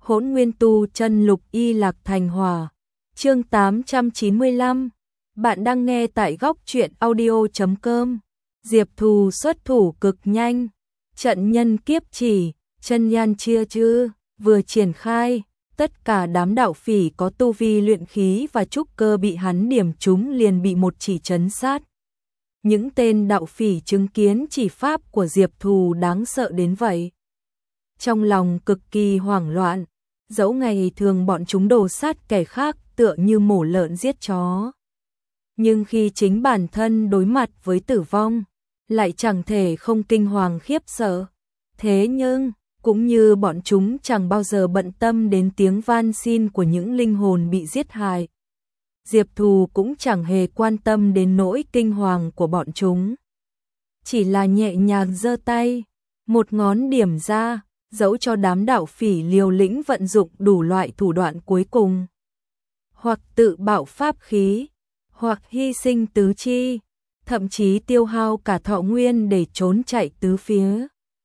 Hỗn Nguyên Tu Chân Lục Y Lạc Thành Hỏa. Chương 895. Bạn đang nghe tại góc truyện audio.com. Diệp Thù xuất thủ cực nhanh. Trận nhân kiếp chỉ, chân nhan chia chư, vừa triển khai, tất cả đám đạo phỉ có tu vi luyện khí và trúc cơ bị hắn điểm trúng liền bị một chỉ trấn sát. Những tên đạo phỉ chứng kiến chỉ pháp của Diệp Thù đáng sợ đến vậy. Trong lòng cực kỳ hoảng loạn, dẫu ngày thường bọn chúng đồ sát kẻ khác tựa như mổ lợn giết chó. Nhưng khi chính bản thân đối mặt với tử vong, lại chẳng thể không kinh hoàng khiếp sợ. Thế nhưng, cũng như bọn chúng chẳng bao giờ bận tâm đến tiếng van xin của những linh hồn bị giết hại. Diệp Thù cũng chẳng hề quan tâm đến nỗi kinh hoàng của bọn chúng. Chỉ là nhẹ nhàng giơ tay, một ngón điểm ra, dẫu cho đám đạo phỉ liều lĩnh vận dụng đủ loại thủ đoạn cuối cùng. Hoặc tự bạo pháp khí, hoặc hy sinh tứ chi, thậm chí tiêu hao cả thọ nguyên để trốn chạy tứ phía.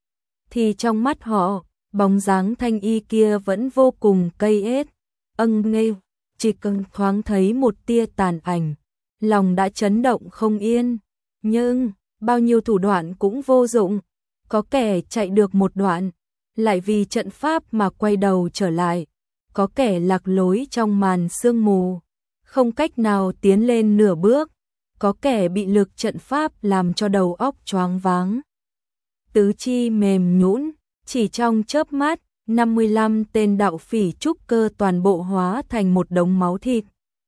Thì trong mắt họ, bóng dáng thanh y kia vẫn vô cùng cây ết, nghêu, chỉ cần thoáng thấy một tia tàn ảnh, lòng đã chấn động không yên. Nhưng, bao nhiêu thủ đoạn cũng vô dụng, có kẻ chạy được một đoạn, lại vì trận pháp mà quay đầu trở lại, có kẻ lạc lối trong màn sương mù, không cách nào tiến lên nửa bước, có kẻ bị lực trận pháp làm cho đầu óc choáng váng. Tứ chi mềm nhũn, chỉ trong chớp mắt, 55 tên đạo phỉ trúc cơ toàn bộ hóa thành một đống máu thịt.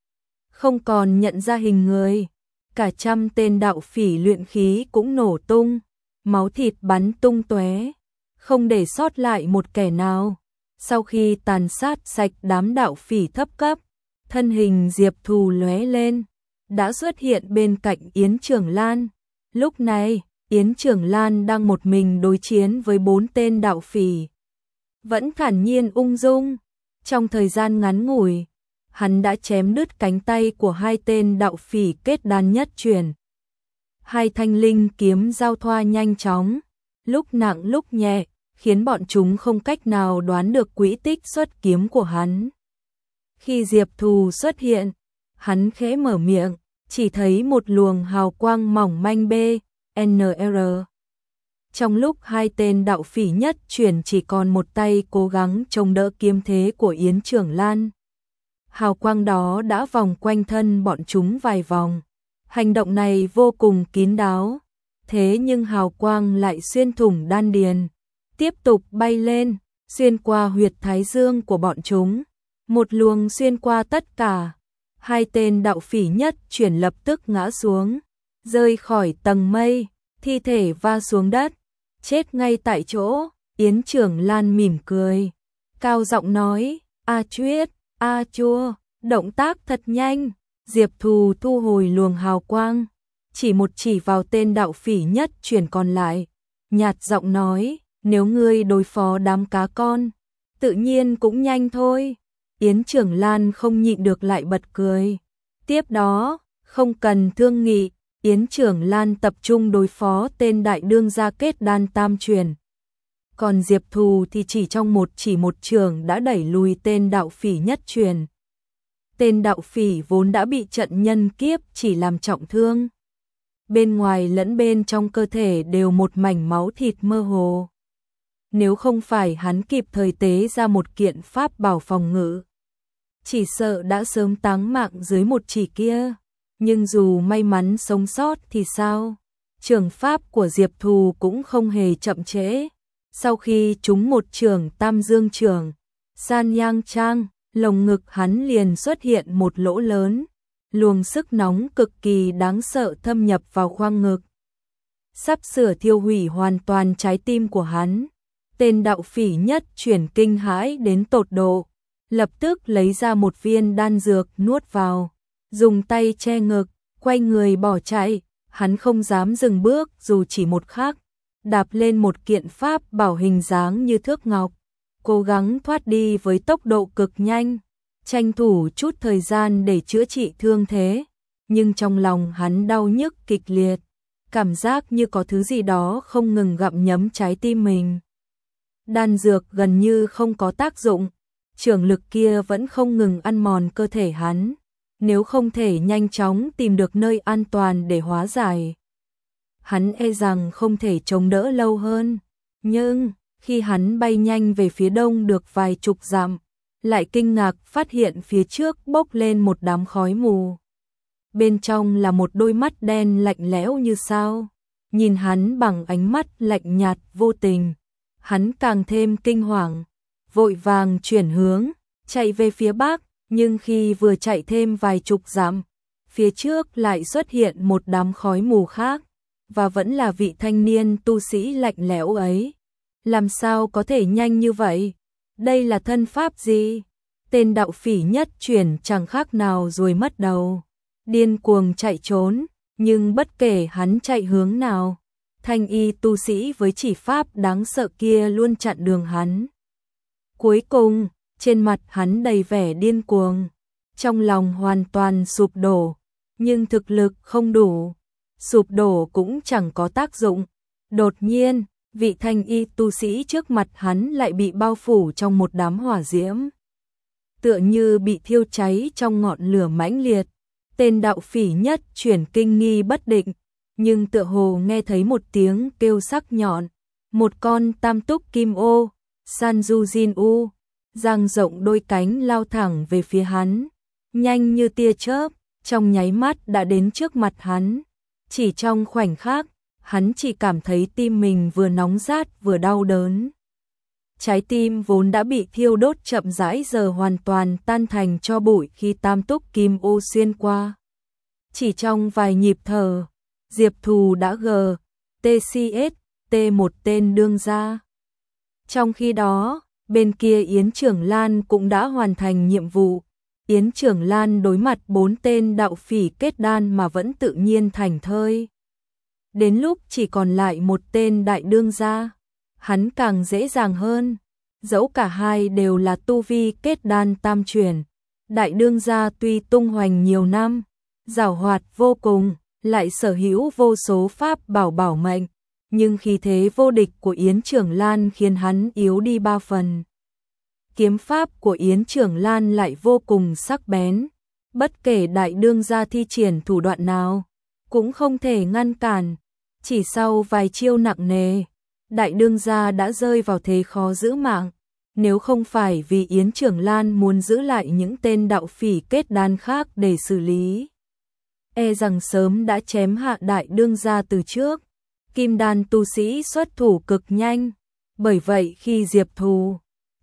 Không còn nhận ra hình người, cả trăm tên đạo phỉ luyện khí cũng nổ tung, máu thịt bắn tung tóe, không để sót lại một kẻ nào. Sau khi tàn sát sạch đám đạo phỉ thấp cấp, thân hình Diệp Thù lóe lên, đã xuất hiện bên cạnh Yến Trường Lan. Lúc này, Yến Trường Lan đang một mình đối chiến với 4 tên đạo phỉ. Vẫn thản nhiên ung dung, trong thời gian ngắn ngủi, hắn đã chém đứt cánh tay của 2 tên đạo phỉ kết đan nhất truyền. 2 thanh linh kiếm giao thoa nhanh chóng, lúc nặng lúc nhẹ, khiến bọn chúng không cách nào đoán được quỹ tích xuất kiếm của hắn. Khi Diệp Thù xuất hiện, hắn khẽ mở miệng, chỉ thấy một luồng hào quang mỏng manh BNR. Trong lúc 2 tên đạo phỉ nhất chuyển chỉ còn một tay cố gắng chống đỡ kiếm thế của Yến Trường Lan, hào quang đó đã vòng quanh thân bọn chúng vài vòng. Hành động này vô cùng kín đáo, thế nhưng hào quang lại xuyên thủng đan điền, tiếp tục bay lên, xuyên qua huyệt thái dương của bọn chúng, một luồng xuyên qua tất cả. 2 tên đạo phỉ nhất chuyển lập tức ngã xuống, rơi khỏi tầng mây, thi thể va xuống đất, chết ngay tại chỗ. Yến Trường Lan mỉm cười, cao giọng nói, a chuyết, a chua, động tác thật nhanh. Diệp Thù thu hồi luồng hào quang, chỉ một chỉ vào tên đạo phỉ nhất chuyển còn lại, nhạt giọng nói, nếu ngươi đối phó đám cá con, tự nhiên cũng nhanh thôi. Yến Trường Lan không nhịn được lại bật cười. Tiếp đó, không cần thương nghị, Yến Trường Lan tập trung đối phó tên đại đương gia kết đan tam truyền. Còn Diệp Thù thì chỉ trong một trường đã đẩy lùi tên đạo phỉ nhất truyền. Tên đạo phỉ vốn đã bị trận nhân kiếp chỉ làm trọng thương. Bên ngoài lẫn bên trong cơ thể đều một mảnh máu thịt mơ hồ. Nếu không phải hắn kịp thời tế ra một kiện pháp bảo phòng ngự, chỉ sợ đã sớm táng mạng dưới một chỉ kia. Nhưng dù may mắn sống sót thì sao? Trường pháp của Diệp Thù cũng không hề chậm trễ. Sau khi trúng một trường tam dương trường, san yang trang, lồng ngực hắn liền xuất hiện một lỗ lớn. Luồng sức nóng cực kỳ đáng sợ thâm nhập vào khoang ngực, sắp sửa thiêu hủy hoàn toàn trái tim của hắn. Tên đạo phỉ nhất chuyển kinh hãi đến tột độ, lập tức lấy ra một viên đan dược nuốt vào, dùng tay che ngực, quay người bỏ chạy. Hắn không dám dừng bước dù chỉ một khắc, đạp lên một kiện pháp bảo hình dáng như thước ngọc, cố gắng thoát đi với tốc độ cực nhanh, tranh thủ chút thời gian để chữa trị thương thế. Nhưng trong lòng hắn đau nhức kịch liệt, cảm giác như có thứ gì đó không ngừng gặm nhấm trái tim mình. Đan dược gần như không có tác dụng, Trưởng lực kia vẫn không ngừng ăn mòn cơ thể hắn, nếu không thể nhanh chóng tìm được nơi an toàn để hóa giải. Hắn e rằng không thể chống đỡ lâu hơn, nhưng khi hắn bay nhanh về phía đông được vài chục dặm, lại kinh ngạc phát hiện phía trước bốc lên một đám khói mù. Bên trong là một đôi mắt đen lạnh lẽo như sao, nhìn hắn bằng ánh mắt lạnh nhạt vô tình. Hắn càng thêm kinh hoàng, vội vàng chuyển hướng, chạy về phía bắc, nhưng khi vừa chạy thêm vài chục dặm, phía trước lại xuất hiện một đám khói mù khác, và vẫn là vị thanh niên tu sĩ lạnh lẽo ấy. Làm sao có thể nhanh như vậy? Đây là thân pháp gì? Tên đạo phỉ nhất chuyển chẳng khác nào ruồi mất đầu, điên cuồng chạy trốn, nhưng bất kể hắn chạy hướng nào, thanh y tu sĩ với chỉ pháp đáng sợ kia luôn chặn đường hắn. Cuối cùng, trên mặt hắn đầy vẻ điên cuồng, trong lòng hoàn toàn sụp đổ, nhưng thực lực không đủ, sụp đổ cũng chẳng có tác dụng. Đột nhiên, vị thanh y tu sĩ trước mặt hắn lại bị bao phủ trong một đám hỏa diễm, tựa như bị thiêu cháy trong ngọn lửa mãnh liệt. Tên đạo phỉ nhất chuyển kinh nghi bất định, nhưng tựa hồ nghe thấy một tiếng kêu sắc nhọn, một con tam túc kim ô, Sanju U, dang rộng đôi cánh lao thẳng về phía hắn, nhanh như tia chớp, trong nháy mắt đã đến trước mặt hắn. Chỉ trong khoảnh khắc, hắn chỉ cảm thấy tim mình vừa nóng rát vừa đau đớn. Trái tim vốn đã bị thiêu đốt chậm rãi giờ hoàn toàn tan thành tro bụi khi tam túc kim ô xuyên qua. Chỉ trong vài nhịp thở, Diệp Thù đã T một tên đương gia. Trong khi đó, bên kia Yến Trưởng Lan cũng đã hoàn thành nhiệm vụ. Yến Trưởng Lan đối mặt 4 tên đạo phỉ kết đan mà vẫn tự nhiên thảnh thơi. Đến lúc chỉ còn lại một tên đại đương gia, hắn càng dễ dàng hơn. Dẫu cả hai đều là tu vi kết đan tam chuyển, đại đương gia tuy tung hoành nhiều năm, giàu hoạt vô cùng, lại sở hữu vô số pháp bảo mệnh, nhưng khí thế vô địch của Yến Trưởng Lan khiến hắn yếu đi 3 phần. Kiếm pháp của Yến Trưởng Lan lại vô cùng sắc bén, bất kể đại đương gia thi triển thủ đoạn nào, cũng không thể ngăn cản. Chỉ sau vài chiêu nặng nề, đại đương gia đã rơi vào thế khó giữ mạng. Nếu không phải vì Yến Trưởng Lan muốn giữ lại những tên đạo phỉ kết đan khác để xử lý, e rằng sớm đã chém hạ đại đương gia từ trước. Kim đan tu sĩ xuất thủ cực nhanh, bởi vậy khi Diệp Thù,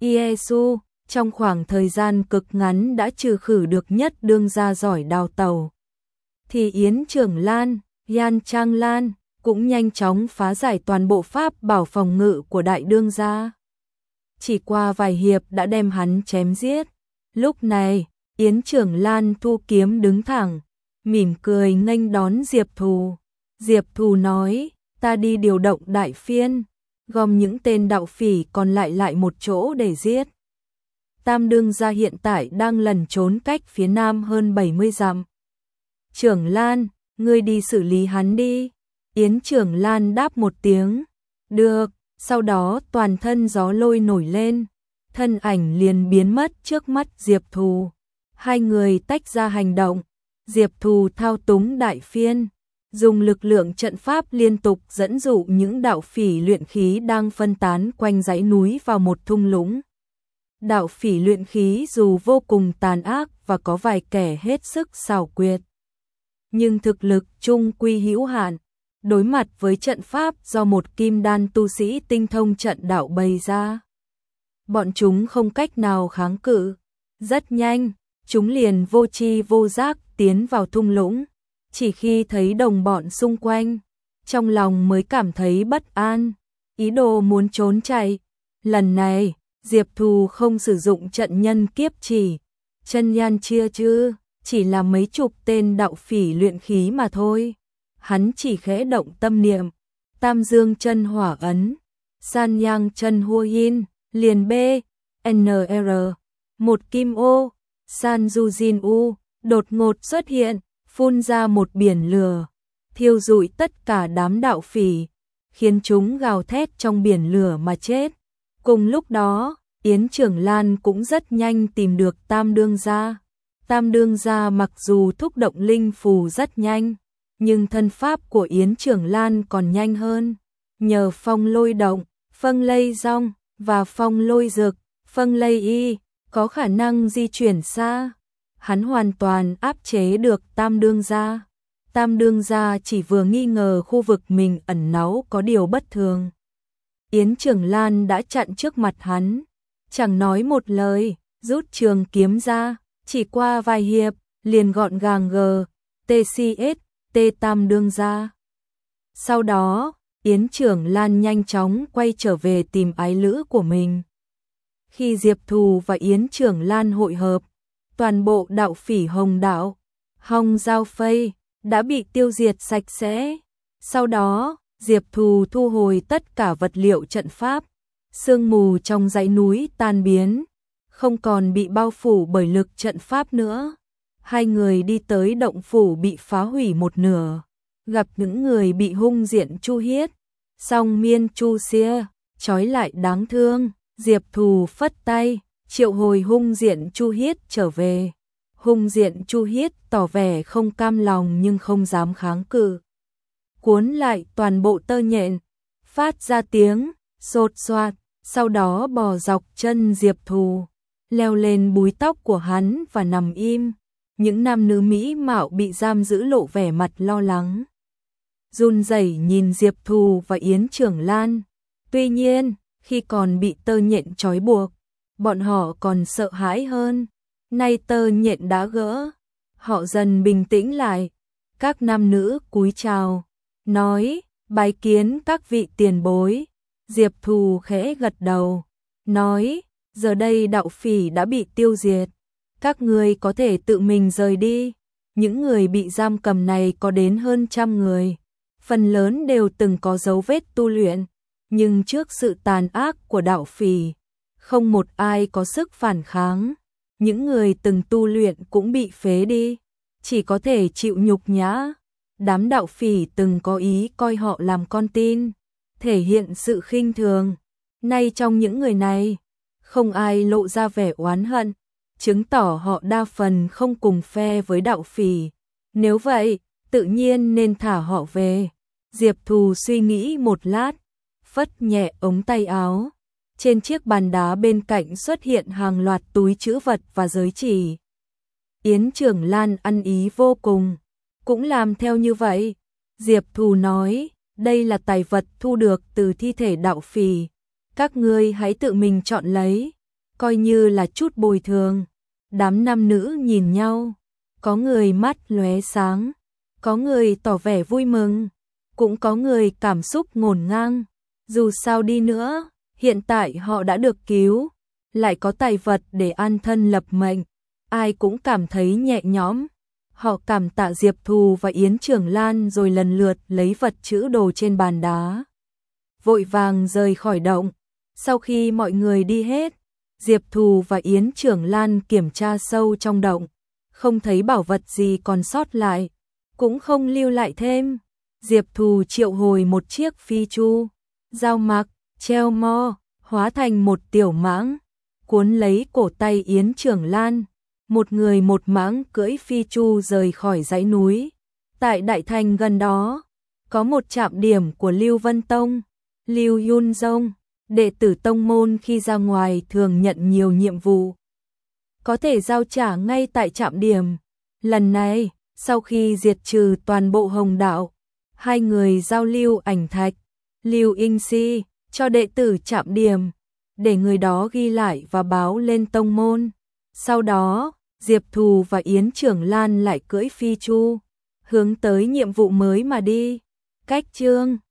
Iesu trong khoảng thời gian cực ngắn đã trừ khử được nhất đương gia giỏi đào tẩu, thì Yến Trưởng Lan, Yan Trang Lan cũng nhanh chóng phá giải toàn bộ pháp bảo phòng ngự của đại đương gia. Chỉ qua vài hiệp đã đem hắn chém giết. Lúc này, Yến Trưởng Lan thu kiếm đứng thẳng, mỉm cười nghênh đón Diệp Thù. Diệp Thù nói, ta đi điều động đại phiên, gom những tên đạo phỉ còn lại một chỗ để giết. Tam đương gia hiện tại đang lẩn trốn cách phía nam hơn 70 dặm. Trưởng Lan, ngươi đi xử lý hắn đi. Yến Trưởng Lan đáp một tiếng, được. Sau đó toàn thân gió lôi nổi lên, thân ảnh liền biến mất trước mắt Diệp Thù. Hai người tách ra hành động, Diệp Thù thao túng đại phiên, dùng lực lượng trận pháp liên tục dẫn dụ những đạo phỉ luyện khí đang phân tán quanh dãy núi vào một thung lũng. Đạo phỉ luyện khí dù vô cùng tàn ác và có vài kẻ hết sức xảo quyệt, nhưng thực lực chung quy hữu hạn. Đối mặt với trận pháp do một kim đan tu sĩ tinh thông trận đạo bày ra, bọn chúng không cách nào kháng cự. Rất nhanh, chúng liền vô tri vô giác tiến vào thung lũng. Chỉ khi thấy đồng bọn xung quanh, trong lòng mới cảm thấy bất an, ý đồ muốn trốn chạy. Lần này, Diệp Thù không sử dụng trận nhân kiếp chỉ, chân nhan chia chứ, chỉ là mấy chục tên đạo phỉ luyện khí mà thôi. Hắn chỉ khẽ động tâm niệm, Tam Dương chân hỏa ấn, San Yang chân hua yin, liền B, NR, một kim ô, San Du Jin U, đột ngột xuất hiện, phun ra một biển lửa, thiêu rụi tất cả đám đạo phỉ, khiến chúng gào thét trong biển lửa mà chết. Cùng lúc đó, Yến Trưởng Lan cũng rất nhanh tìm được Tam Đương gia. Tam Đương gia mặc dù thúc động linh phù rất nhanh, nhưng thân pháp của Yến Trưởng Lan còn nhanh hơn. Nhờ phong lôi động, phân lây rong và phong lôi dực, phân lây y, có khả năng di chuyển xa. Hắn hoàn toàn áp chế được Tam Đương gia. Tam Đương gia chỉ vừa nghi ngờ khu vực mình ẩn náu có điều bất thường. Yến Trưởng Lan đã chặn trước mặt hắn, chẳng nói một lời, rút trường kiếm ra, chỉ qua vài hiệp, liền gọn gàng TCS, T Tam Đương gia. Sau đó, Yến Trưởng Lan nhanh chóng quay trở về tìm ái lữ của mình. Khi Diệp Thù và Yến Trưởng Lan hội hợp, toàn bộ đạo phỉ Hồng đạo, Hồng Giao Phây đã bị tiêu diệt sạch sẽ. Sau đó, Diệp Thù thu hồi tất cả vật liệu trận pháp, sương mù trong dãy núi tan biến, không còn bị bao phủ bởi lực trận pháp nữa. Hai người đi tới động phủ bị phá hủy một nửa, gặp những người bị hung diện Chu Hiết, song miên Chu Xia, trói lại đáng thương. Diệp Thù phất tay, triệu hồi hung diện Chu Hiết trở về. Hung diện Chu Hiết tỏ vẻ không cam lòng nhưng không dám kháng cự. Cuốn lại toàn bộ tơ nhện, phát ra tiếng xột xoạt, sau đó bò dọc chân Diệp Thù, leo lên búi tóc của hắn và nằm im. Những nam nữ mỹ mạo bị giam giữ lộ vẻ mặt lo lắng, run rẩy nhìn Diệp Thù và Yến Trưởng Lan. Tuy nhiên, khi còn bị tơ nhện trói buộc, bọn họ còn sợ hãi hơn. Nay tơ nhện đã gỡ, họ dần bình tĩnh lại. Các nam nữ cúi chào, nói, bái kiến các vị tiền bối. Diệp Thù khẽ gật đầu, nói, giờ đây đạo phỉ đã bị tiêu diệt, các người có thể tự mình rời đi. Những người bị giam cầm này có đến hơn 100 người, phần lớn đều từng có dấu vết tu luyện, nhưng trước sự tàn ác của đạo phỉ, không một ai có sức phản kháng. Những người từng tu luyện cũng bị phế đi, chỉ có thể chịu nhục nhã. Đám đạo phỉ từng có ý coi họ làm con tin, thể hiện sự khinh thường. Nay trong những người này, không ai lộ ra vẻ oán hận, chứng tỏ họ đa phần không cùng phe với đạo phỉ. Nếu vậy, tự nhiên nên thả họ về. Diệp Thù suy nghĩ một lát, phất nhẹ ống tay áo. Trên chiếc bàn đá bên cạnh xuất hiện hàng loạt túi trữ vật và giới chỉ. Yến Trưởng Lan ăn ý vô cùng, cũng làm theo như vậy. Diệp Thù nói, đây là tài vật thu được từ thi thể đạo phỉ, các ngươi hãy tự mình chọn lấy, coi như là chút bồi thường. Đám nam nữ nhìn nhau, có người mắt lóe sáng, có người tỏ vẻ vui mừng, cũng có người cảm xúc ngổn ngang. Dù sao đi nữa, hiện tại họ đã được cứu, lại có tài vật để an thân lập mệnh, ai cũng cảm thấy nhẹ nhõm. Họ cảm tạ Diệp Thù và Yến Trưởng Lan rồi lần lượt lấy vật trữ đồ trên bàn đá, vội vàng rời khỏi động. Sau khi mọi người đi hết, Diệp Thù và Yến Trưởng Lan kiểm tra sâu trong động, không thấy bảo vật gì còn sót lại, cũng không lưu lại thêm. Diệp Thù triệu hồi một chiếc phi chu, dao mặc, treo mo, hóa thành một tiểu mãng, cuốn lấy cổ tay Yến Trưởng Lan. Một người một mãng cưỡi phi chu rời khỏi dãy núi. Tại đại thành gần đó, có một trạm điểm của Lưu Vân Tông, Lưu Yun Dông. Đệ tử tông môn khi ra ngoài thường nhận nhiều nhiệm vụ, có thể giao trả ngay tại trạm điểm. Lần này, sau khi diệt trừ toàn bộ Hồng đạo, hai người giao lưu ảnh thạch, Lưu In Si, cho đệ tử trạm điểm, để người đó ghi lại và báo lên tông môn. Sau đó, Diệp Thù và Yến Trưởng Lan lại cưỡi phi chu, hướng tới nhiệm vụ mới mà đi. Cách chương